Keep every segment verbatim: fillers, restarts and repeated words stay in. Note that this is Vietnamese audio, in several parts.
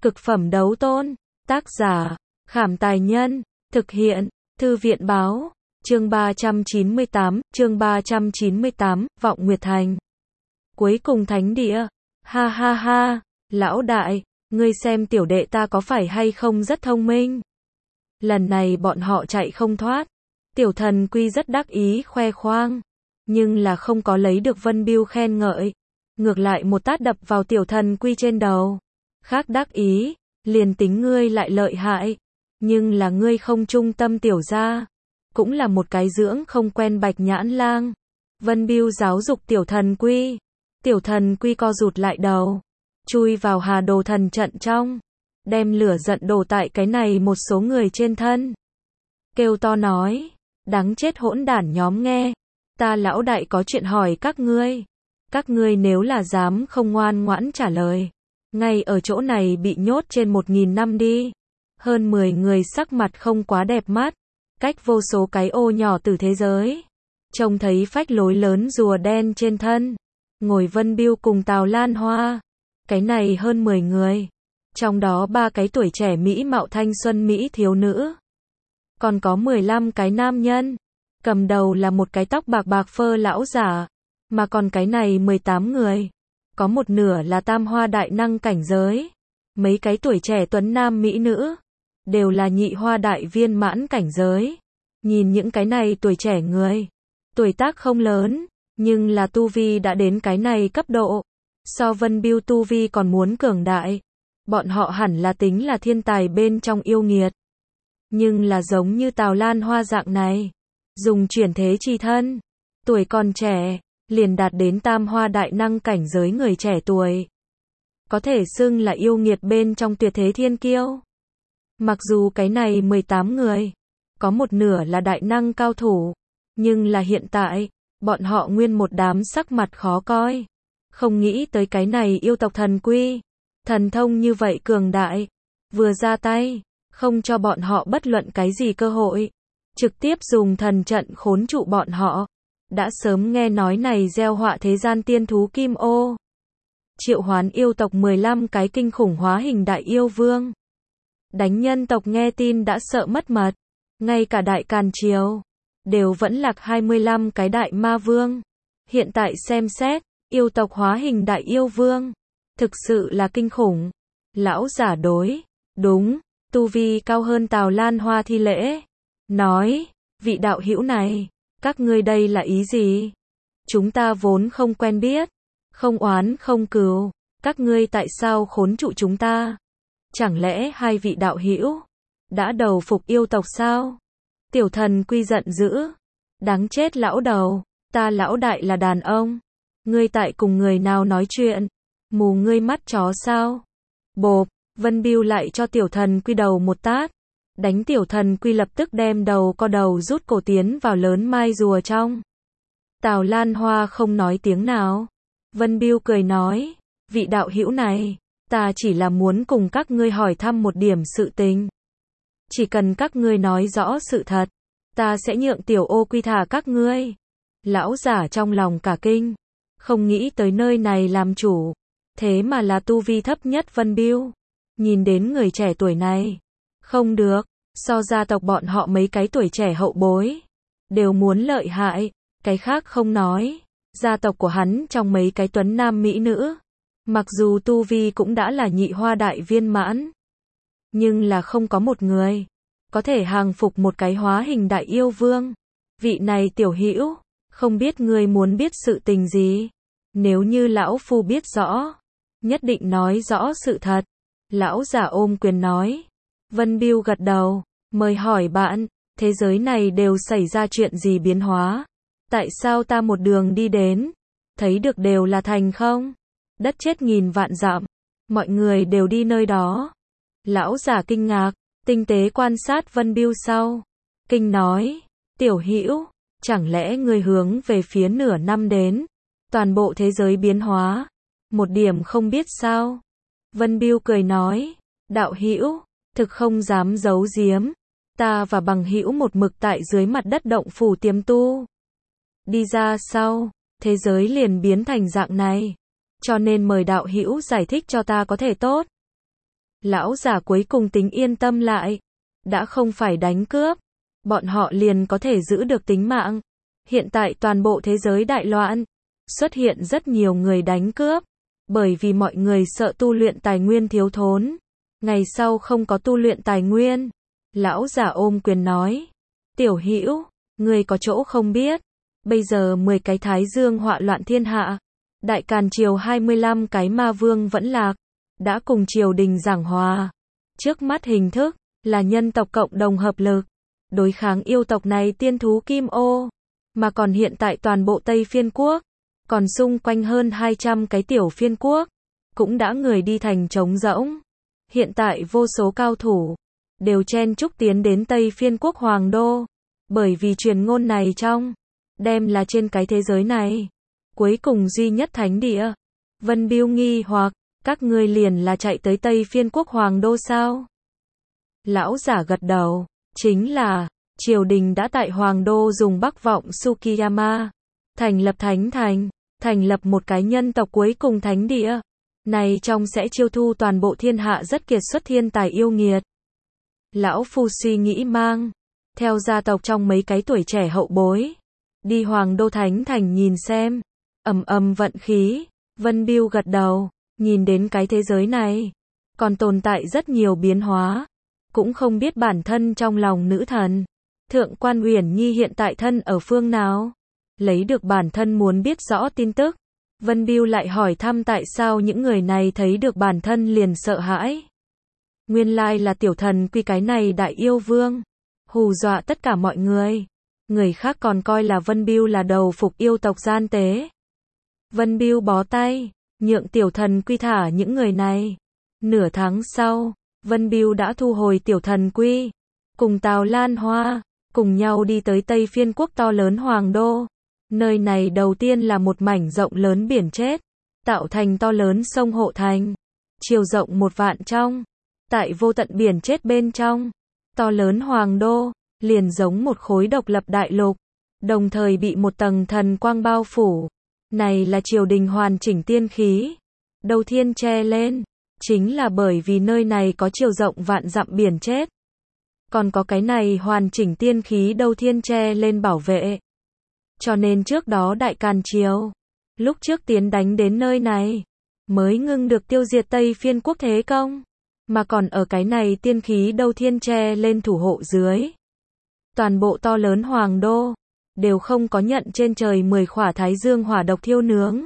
Cực phẩm đấu tôn. Tác giả, Khảm Tài Nhân. Thực hiện, Thư viện Báo. Chương ba trăm chín mươi tám, chương ba trăm chín mươi tám, Vọng Nguyệt Thành. Cuối cùng thánh địa. Ha ha ha, lão đại, ngươi xem tiểu đệ ta có phải hay không rất thông minh. Lần này bọn họ chạy không thoát. Tiểu Thần Quy rất đắc ý khoe khoang, nhưng là không có lấy được Vân Bưu khen ngợi. Ngược lại một tát đập vào Tiểu Thần Quy trên đầu. Khác đắc ý, liền tính ngươi lại lợi hại, nhưng là ngươi không trung tâm tiểu gia, cũng là một cái dưỡng không quen bạch nhãn lang. Vân Bưu giáo dục Tiểu Thần Quy. Tiểu Thần Quy co rụt lại đầu, chui vào Hà Đồ thần trận trong, đem lửa giận đổ tại cái này một số người trên thân. Kêu to nói, đáng chết hỗn đản nhóm nghe, ta lão đại có chuyện hỏi các ngươi. Các ngươi nếu là dám không ngoan ngoãn trả lời, ngay ở chỗ này bị nhốt trên một nghìn năm đi. Hơn mười người sắc mặt không quá đẹp mắt, cách vô số cái ô nhỏ từ thế giới. Trông thấy phách lối lớn rùa đen trên thân, ngồi Vân Bưu cùng Tào Lan Hoa. Cái này hơn mười người, trong đó ba cái tuổi trẻ mỹ mạo thanh xuân mỹ thiếu nữ. Còn có mười lăm cái nam nhân, cầm đầu là một cái tóc bạc bạc phơ lão giả. Mà còn cái này mười tám người, có một nửa là tam hoa đại năng cảnh giới. Mấy cái tuổi trẻ tuấn nam mỹ nữ, đều là nhị hoa đại viên mãn cảnh giới. Nhìn những cái này tuổi trẻ người, tuổi tác không lớn, nhưng là tu vi đã đến cái này cấp độ. So Vân Bưu tu vi còn muốn cường đại. Bọn họ hẳn là tính là thiên tài bên trong yêu nghiệt. Nhưng là giống như Tào Lan Hoa dạng này, dùng chuyển thế chi thân, tuổi còn trẻ, liền đạt đến tam hoa đại năng cảnh giới người trẻ tuổi. Có thể xưng là yêu nghiệt bên trong tuyệt thế thiên kiêu. Mặc dù cái này mười tám người, có một nửa là đại năng cao thủ, nhưng là hiện tại, bọn họ nguyên một đám sắc mặt khó coi. Không nghĩ tới cái này yêu tộc Thần Quy, thần thông như vậy cường đại, vừa ra tay, không cho bọn họ bất luận cái gì cơ hội, trực tiếp dùng thần trận khốn trụ bọn họ. Đã sớm nghe nói này gieo họa thế gian tiên thú kim ô. Triệu hoán yêu tộc mười lăm cái kinh khủng hóa hình đại yêu vương. Đánh nhân tộc nghe tin đã sợ mất mật. Ngay cả đại càn triều, đều vẫn lạc hai mươi lăm cái đại ma vương. Hiện tại xem xét, yêu tộc hóa hình đại yêu vương, thực sự là kinh khủng. Lão giả đối, đúng, tu vi cao hơn Tào Lan Hoa thi lễ. Nói, vị đạo hữu này, các ngươi đây là ý gì? Chúng ta vốn không quen biết, không oán không cừu, các ngươi tại sao khốn trụ chúng ta? Chẳng lẽ hai vị đạo hữu đã đầu phục yêu tộc sao? Tiểu Thần Quy giận dữ, đáng chết lão đầu, ta lão đại là đàn ông, ngươi tại cùng người nào nói chuyện? Mù ngươi mắt chó sao? Bộp, Vân Bưu lại cho Tiểu Thần Quy đầu một tát. Đánh Tiểu Thần Quy lập tức đem đầu co đầu rút cổ tiến vào lớn mai rùa trong. Tào Lan Hoa không nói tiếng nào. Vân Bưu cười nói, vị đạo hữu này, ta chỉ là muốn cùng các ngươi hỏi thăm một điểm sự tình. Chỉ cần các ngươi nói rõ sự thật, ta sẽ nhượng tiểu ô quy thả các ngươi. Lão giả trong lòng cả kinh, không nghĩ tới nơi này làm chủ, thế mà là tu vi thấp nhất Vân Bưu. Nhìn đến người trẻ tuổi này, không được, so gia tộc bọn họ mấy cái tuổi trẻ hậu bối, đều muốn lợi hại, cái khác không nói, gia tộc của hắn trong mấy cái tuấn nam mỹ nữ, mặc dù tu vi cũng đã là nhị hoa đại viên mãn, nhưng là không có một người có thể hàng phục một cái hóa hình đại yêu vương. Vị này tiểu hữu, không biết ngươi muốn biết sự tình gì? Nếu như lão phu biết rõ, nhất định nói rõ sự thật. Lão giả ôm quyền nói. Vân Bưu gật đầu, mời hỏi bạn, thế giới này đều xảy ra chuyện gì biến hóa? Tại sao ta một đường đi đến, thấy được đều là thành không? Đất chết nghìn vạn dặm, mọi người đều đi nơi đó. Lão giả kinh ngạc, tinh tế quan sát Vân Bưu sau. Kinh nói, tiểu hữu, chẳng lẽ ngươi hướng về phía nửa năm đến, toàn bộ thế giới biến hóa, một điểm không biết sao? Vân Bưu cười nói, đạo hữu, thực không dám giấu giếm, ta và bằng hữu một mực tại dưới mặt đất động phủ tiềm tu. Đi ra sau, thế giới liền biến thành dạng này, cho nên mời đạo hữu giải thích cho ta có thể tốt. Lão giả cuối cùng tính yên tâm lại. Đã không phải đánh cướp, bọn họ liền có thể giữ được tính mạng. Hiện tại toàn bộ thế giới đại loạn, xuất hiện rất nhiều người đánh cướp, bởi vì mọi người sợ tu luyện tài nguyên thiếu thốn. Ngày sau không có tu luyện tài nguyên. Lão giả ôm quyền nói, tiểu hữu, người có chỗ không biết, bây giờ mười cái thái dương họa loạn thiên hạ, đại càn triều hai mươi lăm cái ma vương vẫn lạc, đã cùng triều đình giảng hòa. Trước mắt hình thức là nhân tộc cộng đồng hợp lực, đối kháng yêu tộc này tiên thú kim ô, mà còn hiện tại toàn bộ Tây Phiên Quốc, còn xung quanh hơn hai trăm cái tiểu phiên quốc, cũng đã người đi thành trống rỗng. Hiện tại vô số cao thủ đều chen chúc tiến đến Tây Phiên Quốc Hoàng Đô, bởi vì truyền ngôn này trong đem là trên cái thế giới này cuối cùng duy nhất thánh địa. Vân Biêu nghi hoặc, các ngươi liền là chạy tới Tây Phiên Quốc Hoàng Đô sao? Lão giả gật đầu, chính là, triều đình đã tại Hoàng Đô dùng Bắc Vọng Sukiyama, thành lập thánh thành, thành lập một cái nhân tộc cuối cùng thánh địa. Này trong sẽ chiêu thu toàn bộ thiên hạ rất kiệt xuất thiên tài yêu nghiệt. Lão Phu suy nghĩ mang, theo gia tộc trong mấy cái tuổi trẻ hậu bối, đi Hoàng Đô Thánh Thành nhìn xem. Ầm ầm vận khí, Vân Biêu gật đầu, nhìn đến cái thế giới này, còn tồn tại rất nhiều biến hóa, cũng không biết bản thân trong lòng nữ thần. Thượng quan Uyển Nhi hiện tại thân ở phương nào? Lấy được bản thân muốn biết rõ tin tức. Vân Biêu lại hỏi thăm tại sao những người này thấy được bản thân liền sợ hãi. Nguyên lai là tiểu thần quy cái này đại yêu vương, hù dọa tất cả mọi người. Người khác còn coi là Vân Biêu là đầu phục yêu tộc gian tế. Vân Biêu bó tay, nhượng tiểu thần quy thả những người này. Nửa tháng sau, Vân Biêu đã thu hồi tiểu thần quy, cùng Tào Lan Hoa, cùng nhau đi tới Tây Phiên Quốc to lớn Hoàng Đô. Nơi này đầu tiên là một mảnh rộng lớn biển chết, tạo thành to lớn sông Hộ Thành, chiều rộng một vạn trong. Tại vô tận biển chết bên trong, to lớn Hoàng Đô, liền giống một khối độc lập đại lục, đồng thời bị một tầng thần quang bao phủ. Này là triều đình hoàn chỉnh tiên khí, đầu thiên che lên, chính là bởi vì nơi này có chiều rộng vạn dặm biển chết. Còn có cái này hoàn chỉnh tiên khí đầu thiên che lên bảo vệ. Cho nên trước đó Đại Càn Triều, lúc trước tiến đánh đến nơi này, mới ngưng được tiêu diệt Tây Phiên Quốc thế công, mà còn ở cái này tiên khí đầu thiên che lên thủ hộ dưới. Toàn bộ to lớn Hoàng Đô, đều không có nhận trên trời mười khỏa thái dương hỏa độc thiêu nướng.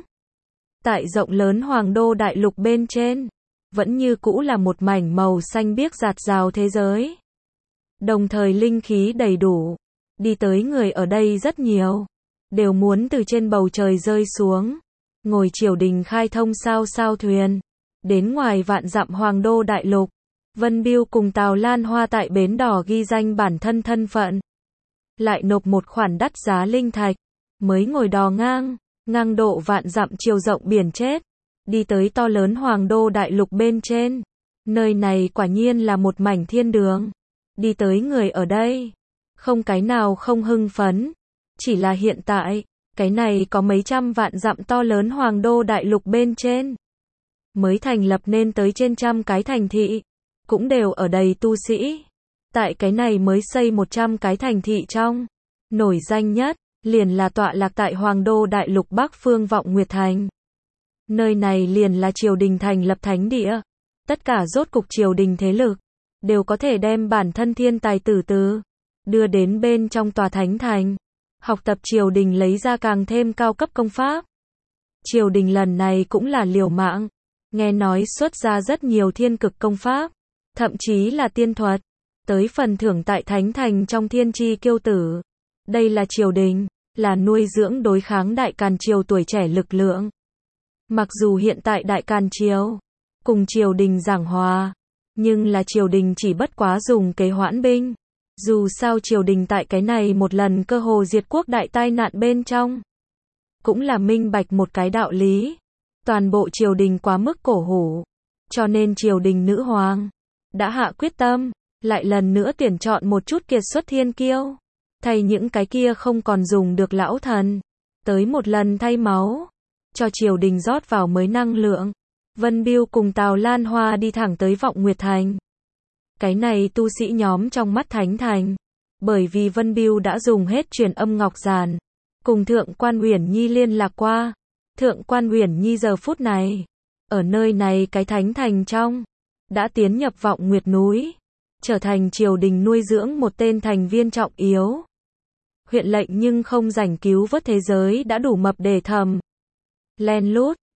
Tại rộng lớn Hoàng Đô đại lục bên trên, vẫn như cũ là một mảnh màu xanh biếc rạt rào thế giới. Đồng thời linh khí đầy đủ, đi tới người ở đây rất nhiều, đều muốn từ trên bầu trời rơi xuống, ngồi triều đình khai thông sao sao thuyền, đến ngoài vạn dặm Hoàng Đô đại lục. Vân Biêu cùng Tào Lan Hoa tại bến đỏ ghi danh bản thân thân phận, lại nộp một khoản đắt giá linh thạch, mới ngồi đò ngang, ngang độ vạn dặm chiều rộng biển chết, đi tới to lớn Hoàng Đô đại lục bên trên. Nơi này quả nhiên là một mảnh thiên đường, đi tới người ở đây, không cái nào không hưng phấn, chỉ là hiện tại, cái này có mấy trăm vạn dặm to lớn Hoàng Đô đại lục bên trên, mới thành lập nên tới trên trăm cái thành thị, cũng đều ở đầy tu sĩ. Tại cái này mới xây một trăm cái thành thị trong, nổi danh nhất, liền là tọa lạc tại Hoàng Đô đại lục Bắc phương Vọng Nguyệt Thành. Nơi này liền là triều đình thành lập thánh địa, tất cả rốt cục triều đình thế lực, đều có thể đem bản thân thiên tài tử từ, đưa đến bên trong tòa thánh thành, học tập triều đình lấy ra càng thêm cao cấp công pháp. Triều đình lần này cũng là liều mạng, nghe nói xuất ra rất nhiều thiên cực công pháp, thậm chí là tiên thuật, tới phần thưởng tại thánh thành trong thiên chi kiêu tử. Đây là triều đình, là nuôi dưỡng đối kháng Đại Càn Triều tuổi trẻ lực lượng. Mặc dù hiện tại Đại Càn Triều cùng triều đình giảng hòa, nhưng là triều đình chỉ bất quá dùng kế hoãn binh. Dù sao triều đình tại cái này một lần cơ hồ diệt quốc đại tai nạn bên trong, cũng là minh bạch một cái đạo lý. Toàn bộ triều đình quá mức cổ hủ, cho nên triều đình nữ hoàng đã hạ quyết tâm, lại lần nữa tuyển chọn một chút kiệt xuất thiên kiêu, thay những cái kia không còn dùng được lão thần, tới một lần thay máu, cho triều đình rót vào mới năng lượng. Vân Bưu cùng Tào Lan Hoa đi thẳng tới Vọng Nguyệt Thành. Cái này tu sĩ nhóm trong mắt Thánh Thành. Bởi vì Vân Bưu đã dùng hết truyền âm ngọc giản. Cùng Thượng Quan Uyển Nhi liên lạc qua. Thượng Quan Uyển Nhi giờ phút này. Ở nơi này cái Thánh Thành trong. Đã tiến nhập Vọng Nguyệt núi. Trở thành triều đình nuôi dưỡng một tên thành viên trọng yếu. Huyện lệnh nhưng không rảnh cứu vớt thế giới đã đủ mập để thầm. Len lút.